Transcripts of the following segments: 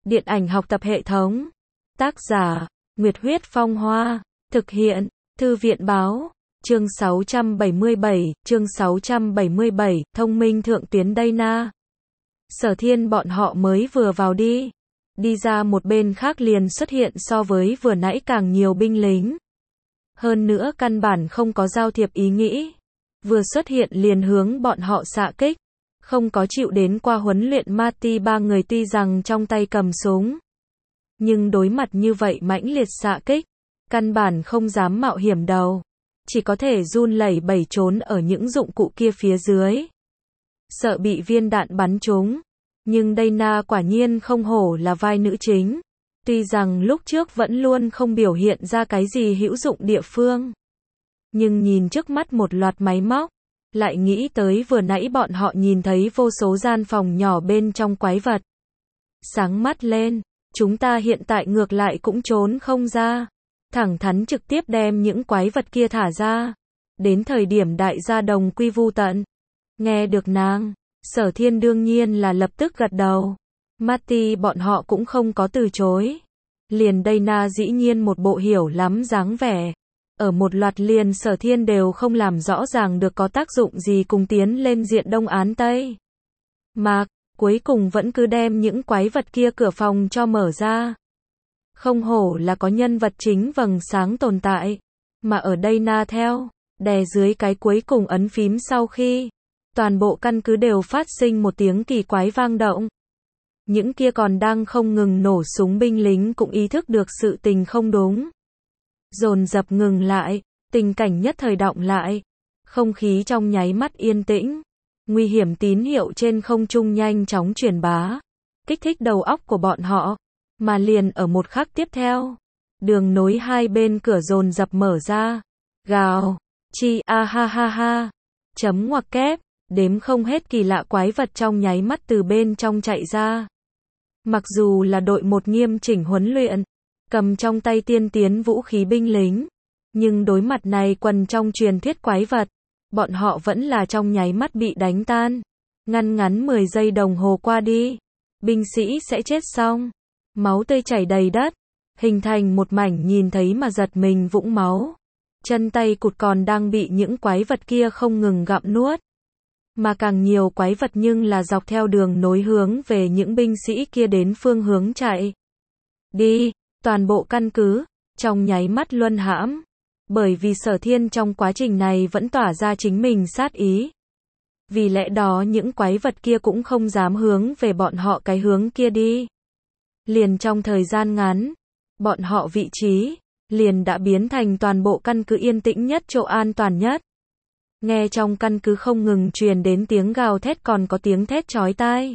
Điện ảnh học tập hệ thống. Tác giả, Nguyệt Huyết Phong Hoa. Thực hiện, Thư viện Báo. Chương 677, thông minh thượng tuyến Dana. Sở Thiên bọn họ mới vừa vào đi ra một bên khác liền xuất hiện so với vừa nãy càng nhiều binh lính. Hơn nữa căn bản không có giao thiệp ý nghĩ. Vừa xuất hiện liền hướng bọn họ xạ kích. Không có chịu đến qua huấn luyện Marty ba người tuy rằng trong tay cầm súng. Nhưng đối mặt như vậy mãnh liệt xạ kích. Căn bản không dám mạo hiểm đầu. Chỉ có thể run lẩy bẩy trốn ở những dụng cụ kia phía dưới. Sợ bị viên đạn bắn trúng. Nhưng Dana quả nhiên không hổ là vai nữ chính. Tuy rằng lúc trước vẫn luôn không biểu hiện ra cái gì hữu dụng địa phương. Nhưng nhìn trước mắt một loạt máy móc. Lại nghĩ tới vừa nãy bọn họ nhìn thấy vô số gian phòng nhỏ bên trong quái vật. Sáng mắt lên, chúng ta hiện tại ngược lại cũng trốn không ra. Thẳng thắn trực tiếp đem những quái vật kia thả ra. Đến thời điểm đại gia đồng quy vu tận. Nghe được nàng, Sở Thiên đương nhiên là lập tức gật đầu. Marty bọn họ cũng không có từ chối. Liền Dana dĩ nhiên một bộ hiểu lắm dáng vẻ. Ở một loạt liền Sở Thiên đều không làm rõ ràng được có tác dụng gì cùng tiến lên diện Đông Án Tây. Mà, cuối cùng vẫn cứ đem những quái vật kia cửa phòng cho mở ra. Không hổ là có nhân vật chính vầng sáng tồn tại. Mà ở đây na theo, đè dưới cái cuối cùng ấn phím sau khi. Toàn bộ căn cứ đều phát sinh một tiếng kỳ quái vang động. Những kia còn đang không ngừng nổ súng binh lính cũng ý thức được sự tình không đúng. Dồn dập ngừng lại, tình cảnh nhất thời động lại. Không khí trong nháy mắt yên tĩnh. Nguy hiểm tín hiệu trên không trung nhanh chóng truyền bá. Kích thích đầu óc của bọn họ. Mà liền ở một khắc tiếp theo. Đường nối hai bên cửa dồn dập mở ra. Gào. Chi a ha ha ha. Chấm ngoặc kép. Đếm không hết kỳ lạ quái vật trong nháy mắt từ bên trong chạy ra. Mặc dù là đội một nghiêm chỉnh huấn luyện. Cầm trong tay tiên tiến vũ khí binh lính. Nhưng đối mặt này quần trong truyền thuyết quái vật. Bọn họ vẫn là trong nháy mắt bị đánh tan. Ngắn 10 giây đồng hồ qua đi. Binh sĩ sẽ chết xong. Máu tươi chảy đầy đất. Hình thành một mảnh nhìn thấy mà giật mình vũng máu. Chân tay cụt còn đang bị những quái vật kia không ngừng gặm nuốt. Mà càng nhiều quái vật nhưng là dọc theo đường nối hướng về những binh sĩ kia đến phương hướng chạy. Đi. Toàn bộ căn cứ, trong nháy mắt luân hãm. Bởi vì Sở Thiên trong quá trình này vẫn tỏa ra chính mình sát ý. Vì lẽ đó những quái vật kia cũng không dám hướng về bọn họ cái hướng kia đi. Liền trong thời gian ngắn, bọn họ vị trí, liền đã biến thành toàn bộ căn cứ yên tĩnh nhất chỗ an toàn nhất. Nghe trong căn cứ không ngừng truyền đến tiếng gào thét còn có tiếng thét chói tai.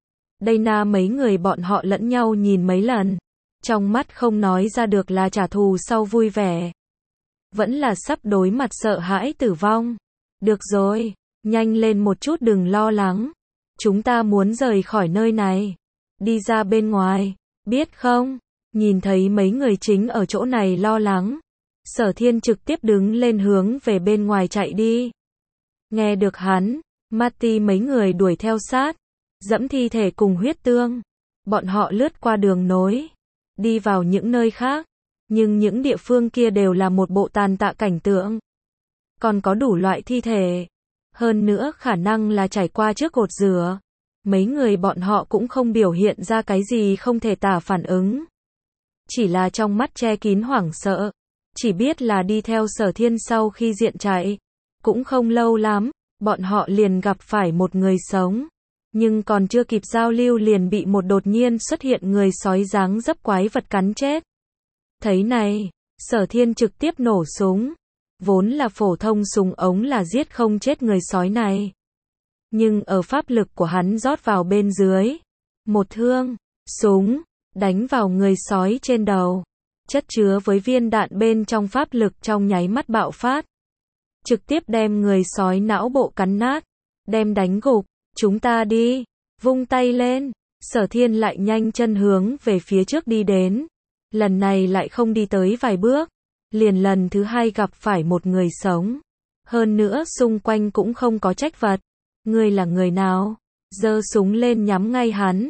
Dana mấy người bọn họ lẫn nhau nhìn mấy lần. Trong mắt không nói ra được là trả thù sau vui vẻ. Vẫn là sắp đối mặt sợ hãi tử vong. Được rồi, nhanh lên một chút đừng lo lắng. Chúng ta muốn rời khỏi nơi này. Đi ra bên ngoài, biết không? Nhìn thấy mấy người chính ở chỗ này lo lắng. Sở Thiên trực tiếp đứng lên hướng về bên ngoài chạy đi. Nghe được hắn, Marty mấy người đuổi theo sát. Dẫm thi thể cùng huyết tương. Bọn họ lướt qua đường nối. Đi vào những nơi khác, nhưng những địa phương kia đều là một bộ tàn tạ cảnh tượng. Còn có đủ loại thi thể. Hơn nữa khả năng là trải qua trước cột rửa. Mấy người bọn họ cũng không biểu hiện ra cái gì không thể tả phản ứng. Chỉ là trong mắt che kín hoảng sợ. Chỉ biết là đi theo Sở Thiên sau khi diện chạy. Cũng không lâu lắm, bọn họ liền gặp phải một người sống. Nhưng còn chưa kịp giao lưu liền bị một đột nhiên xuất hiện người sói dáng dấp quái vật cắn chết. Thấy này, Sở Thiên trực tiếp nổ súng. Vốn là phổ thông súng ống là giết không chết người sói này. Nhưng ở pháp lực của hắn rót vào bên dưới. Một thương, súng, đánh vào người sói trên đầu. Chất chứa với viên đạn bên trong pháp lực trong nháy mắt bạo phát. Trực tiếp đem người sói não bộ cắn nát. Đem đánh gục. Chúng ta đi, vung tay lên, Sở Thiên lại nhanh chân hướng về phía trước đi đến. Lần này lại không đi tới vài bước, liền lần thứ hai gặp phải một người sống. Hơn nữa xung quanh cũng không có trách vật. Ngươi là người nào? Giơ súng lên nhắm ngay hắn.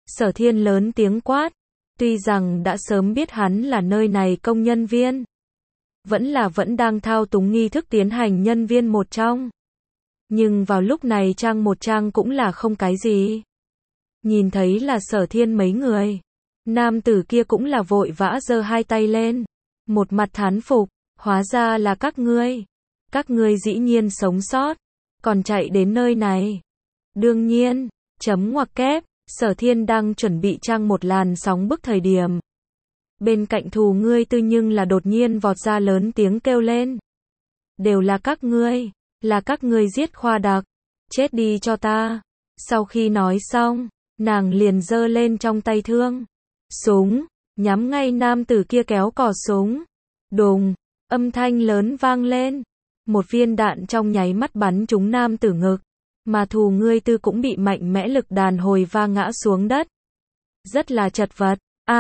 Sở Thiên lớn tiếng quát, tuy rằng đã sớm biết hắn là nơi này công nhân viên, vẫn đang thao túng nghi thức tiến hành nhân viên một trong. Nhưng vào lúc này trang một trang cũng là không cái gì. Nhìn thấy là Sở Thiên mấy người, nam tử kia cũng là vội vã giơ hai tay lên, một mặt thán phục, hóa ra là các ngươi dĩ nhiên sống sót, còn chạy đến nơi này. Đương nhiên, chấm ngoặc kép, Sở Thiên đang chuẩn bị trang một làn sóng bức thời điểm. Bên cạnh Thù Ngươi Tư nhưng là đột nhiên vọt ra lớn tiếng kêu lên. Đều là các ngươi giết Khoa Đặc, chết đi cho ta. Sau khi nói xong, nàng liền giơ lên trong tay thương súng, nhắm ngay nam tử kia kéo cò súng. Đùng, âm thanh lớn vang lên, một viên đạn trong nháy mắt bắn trúng nam tử ngực, mà Thù Ngươi Tư cũng bị mạnh mẽ lực đàn hồi va ngã xuống đất. Rất là chật vật.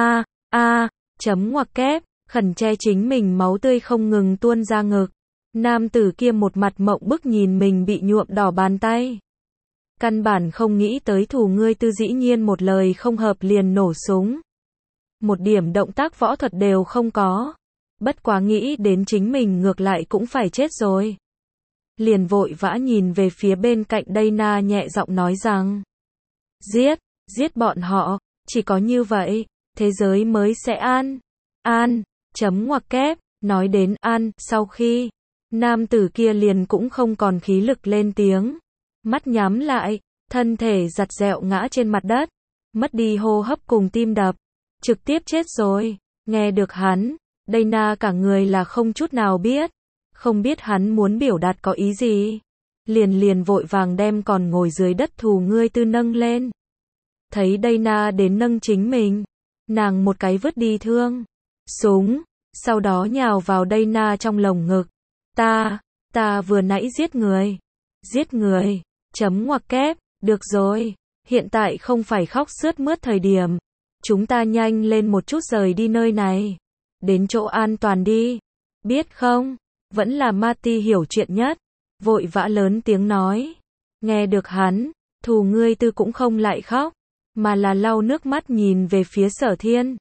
Chấm ngoặc kép, khẩn che chính mình máu tươi không ngừng tuôn ra ngực. Nam tử kia một mặt mộng bức nhìn mình bị nhuộm đỏ bàn tay. Căn bản không nghĩ tới Thù Ngươi Tư dĩ nhiên một lời không hợp liền nổ súng. Một điểm động tác võ thuật đều không có. Bất quá nghĩ đến chính mình ngược lại cũng phải chết rồi. Liền vội vã nhìn về phía bên cạnh Dana nhẹ giọng nói rằng. Giết bọn họ, chỉ có như vậy, thế giới mới sẽ an, chấm ngoặc kép, nói đến an, sau khi, nam tử kia liền cũng không còn khí lực lên tiếng, mắt nhắm lại, thân thể giặt dẹo ngã trên mặt đất, mất đi hô hấp cùng tim đập, trực tiếp chết rồi. Nghe được hắn, Dana cả người là không chút nào biết, không biết hắn muốn biểu đạt có ý gì, liền vội vàng đem còn ngồi dưới đất Thù Ngươi Tư nâng lên. Thấy Dana đến nâng chính mình, nàng một cái vứt đi thương súng, sau đó nhào vào Dana trong lồng ngực. Ta vừa nãy giết người, chấm ngoặc kép, được rồi, hiện tại không phải khóc sướt mướt thời điểm, chúng ta nhanh lên một chút rời đi nơi này, đến chỗ an toàn đi, biết không? Vẫn là Marty hiểu chuyện nhất, vội vã lớn tiếng nói. Nghe được hắn, Thù Ngươi Tư cũng không lại khóc, mà là lau nước mắt nhìn về phía Sở Thiên.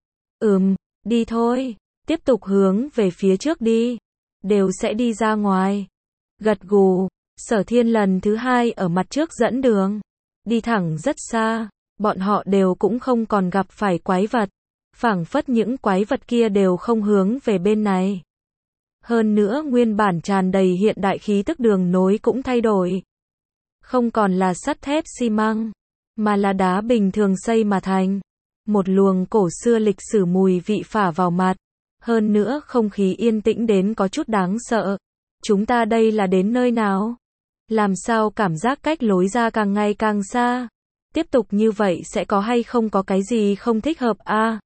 Đi thôi, tiếp tục hướng về phía trước đi, đều sẽ đi ra ngoài. Gật gù, Sở Thiên lần thứ hai ở mặt trước dẫn đường, đi thẳng rất xa, bọn họ đều cũng không còn gặp phải quái vật, phảng phất những quái vật kia đều không hướng về bên này. Hơn nữa nguyên bản tràn đầy hiện đại khí tức đường nối cũng thay đổi. Không còn là sắt thép xi măng, mà là đá bình thường xây mà thành. Một luồng cổ xưa lịch sử mùi vị phả vào mặt. Hơn nữa không khí yên tĩnh đến có chút đáng sợ. Chúng ta đây là đến nơi nào? Làm sao cảm giác cách lối ra càng ngày càng xa? Tiếp tục như vậy sẽ có hay không có cái gì không thích hợp a?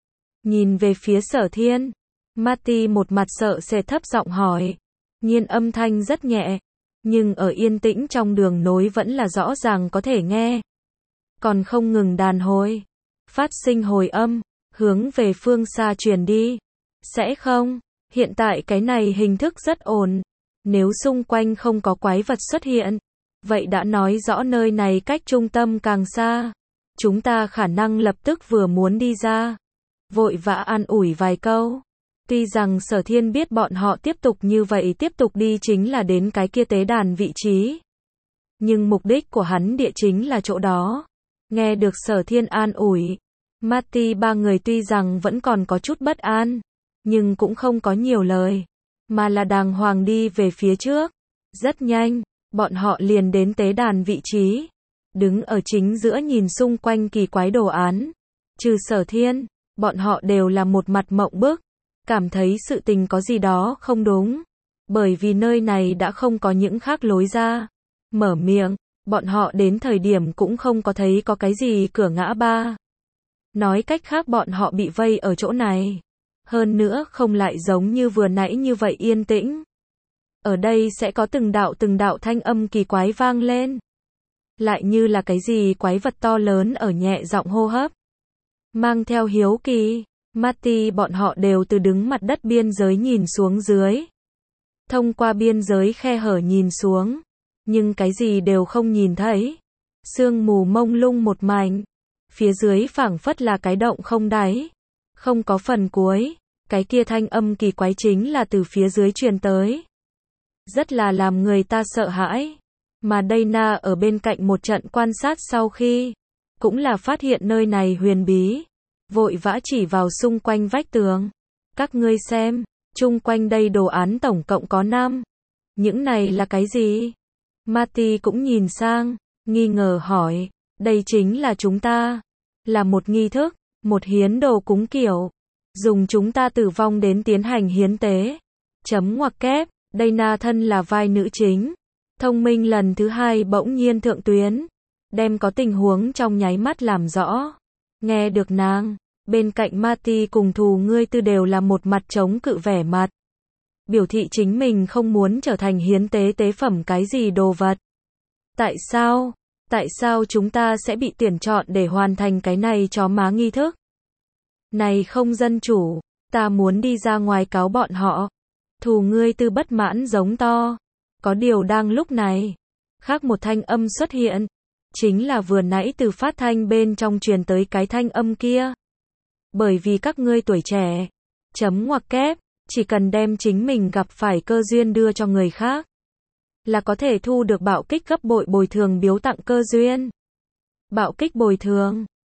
Nhìn về phía Sở Thiên, Marty một mặt sợ sệt thấp giọng hỏi. Nhiên âm thanh rất nhẹ, nhưng ở yên tĩnh trong đường nối vẫn là rõ ràng có thể nghe. Còn không ngừng đàn hồi, phát sinh hồi âm, hướng về phương xa truyền đi. Sẽ không, hiện tại cái này hình thức rất ổn. Nếu xung quanh không có quái vật xuất hiện, vậy đã nói rõ nơi này cách trung tâm càng xa. Chúng ta khả năng lập tức vừa muốn đi ra. Vội vã an ủi vài câu. Tuy rằng Sở Thiên biết bọn họ tiếp tục như vậy tiếp tục đi chính là đến cái kia tế đàn vị trí. Nhưng mục đích của hắn địa chính là chỗ đó. Nghe được Sở Thiên an ủi, Marty ba người tuy rằng vẫn còn có chút bất an, nhưng cũng không có nhiều lời, mà là đàng hoàng đi về phía trước. Rất nhanh, bọn họ liền đến tế đàn vị trí, đứng ở chính giữa nhìn xung quanh kỳ quái đồ án. Trừ Sở Thiên, bọn họ đều là một mặt mộng bức, cảm thấy sự tình có gì đó không đúng, bởi vì nơi này đã không có những khác lối ra. Mở miệng, bọn họ đến thời điểm cũng không có thấy có cái gì cửa ngã ba. Nói cách khác bọn họ bị vây ở chỗ này. Hơn nữa không lại giống như vừa nãy như vậy yên tĩnh. Ở đây sẽ có từng đạo thanh âm kỳ quái vang lên. Lại như là cái gì quái vật to lớn ở nhẹ giọng hô hấp. Mang theo hiếu kỳ, Marty bọn họ đều từ đứng mặt đất biên giới nhìn xuống dưới. Thông qua biên giới khe hở nhìn xuống, nhưng cái gì đều không nhìn thấy. Sương mù mông lung một mảnh. Phía dưới phảng phất là cái động không đáy, không có phần cuối. Cái kia thanh âm kỳ quái chính là từ phía dưới truyền tới. Rất là làm người ta sợ hãi. Mà Dana ở bên cạnh một trận quan sát sau khi, cũng là phát hiện nơi này huyền bí. Vội vã chỉ vào xung quanh vách tường. Các ngươi xem, chung quanh đây đồ án tổng cộng có 5. Những này là cái gì? Marty cũng nhìn sang, nghi ngờ hỏi, đây chính là chúng ta. Là một nghi thức, một hiến đồ cúng kiểu. Dùng chúng ta tử vong đến tiến hành hiến tế. Chấm ngoặc kép, Dana thân là vai nữ chính. Thông minh lần thứ 2 bỗng nhiên thượng tuyến. Đem có tình huống trong nháy mắt làm rõ. Nghe được nàng, bên cạnh Marty cùng Thù Ngươi Tư đều là một mặt chống cự vẻ mặt. Biểu thị chính mình không muốn trở thành hiến tế tế phẩm cái gì đồ vật. Tại sao? Tại sao chúng ta sẽ bị tuyển chọn để hoàn thành cái này chó má nghi thức? Này không dân chủ, ta muốn đi ra ngoài cáo bọn họ. Thù Ngươi Tư bất mãn giống to. Có điều đang lúc này, khác một thanh âm xuất hiện. Chính là vừa nãy từ phát thanh bên trong truyền tới cái thanh âm kia. Bởi vì các ngươi tuổi trẻ, chấm ngoặc kép, chỉ cần đem chính mình gặp phải cơ duyên đưa cho người khác, là có thể thu được bạo kích gấp bội bồi thường biếu tặng cơ duyên. Bạo kích bồi thường,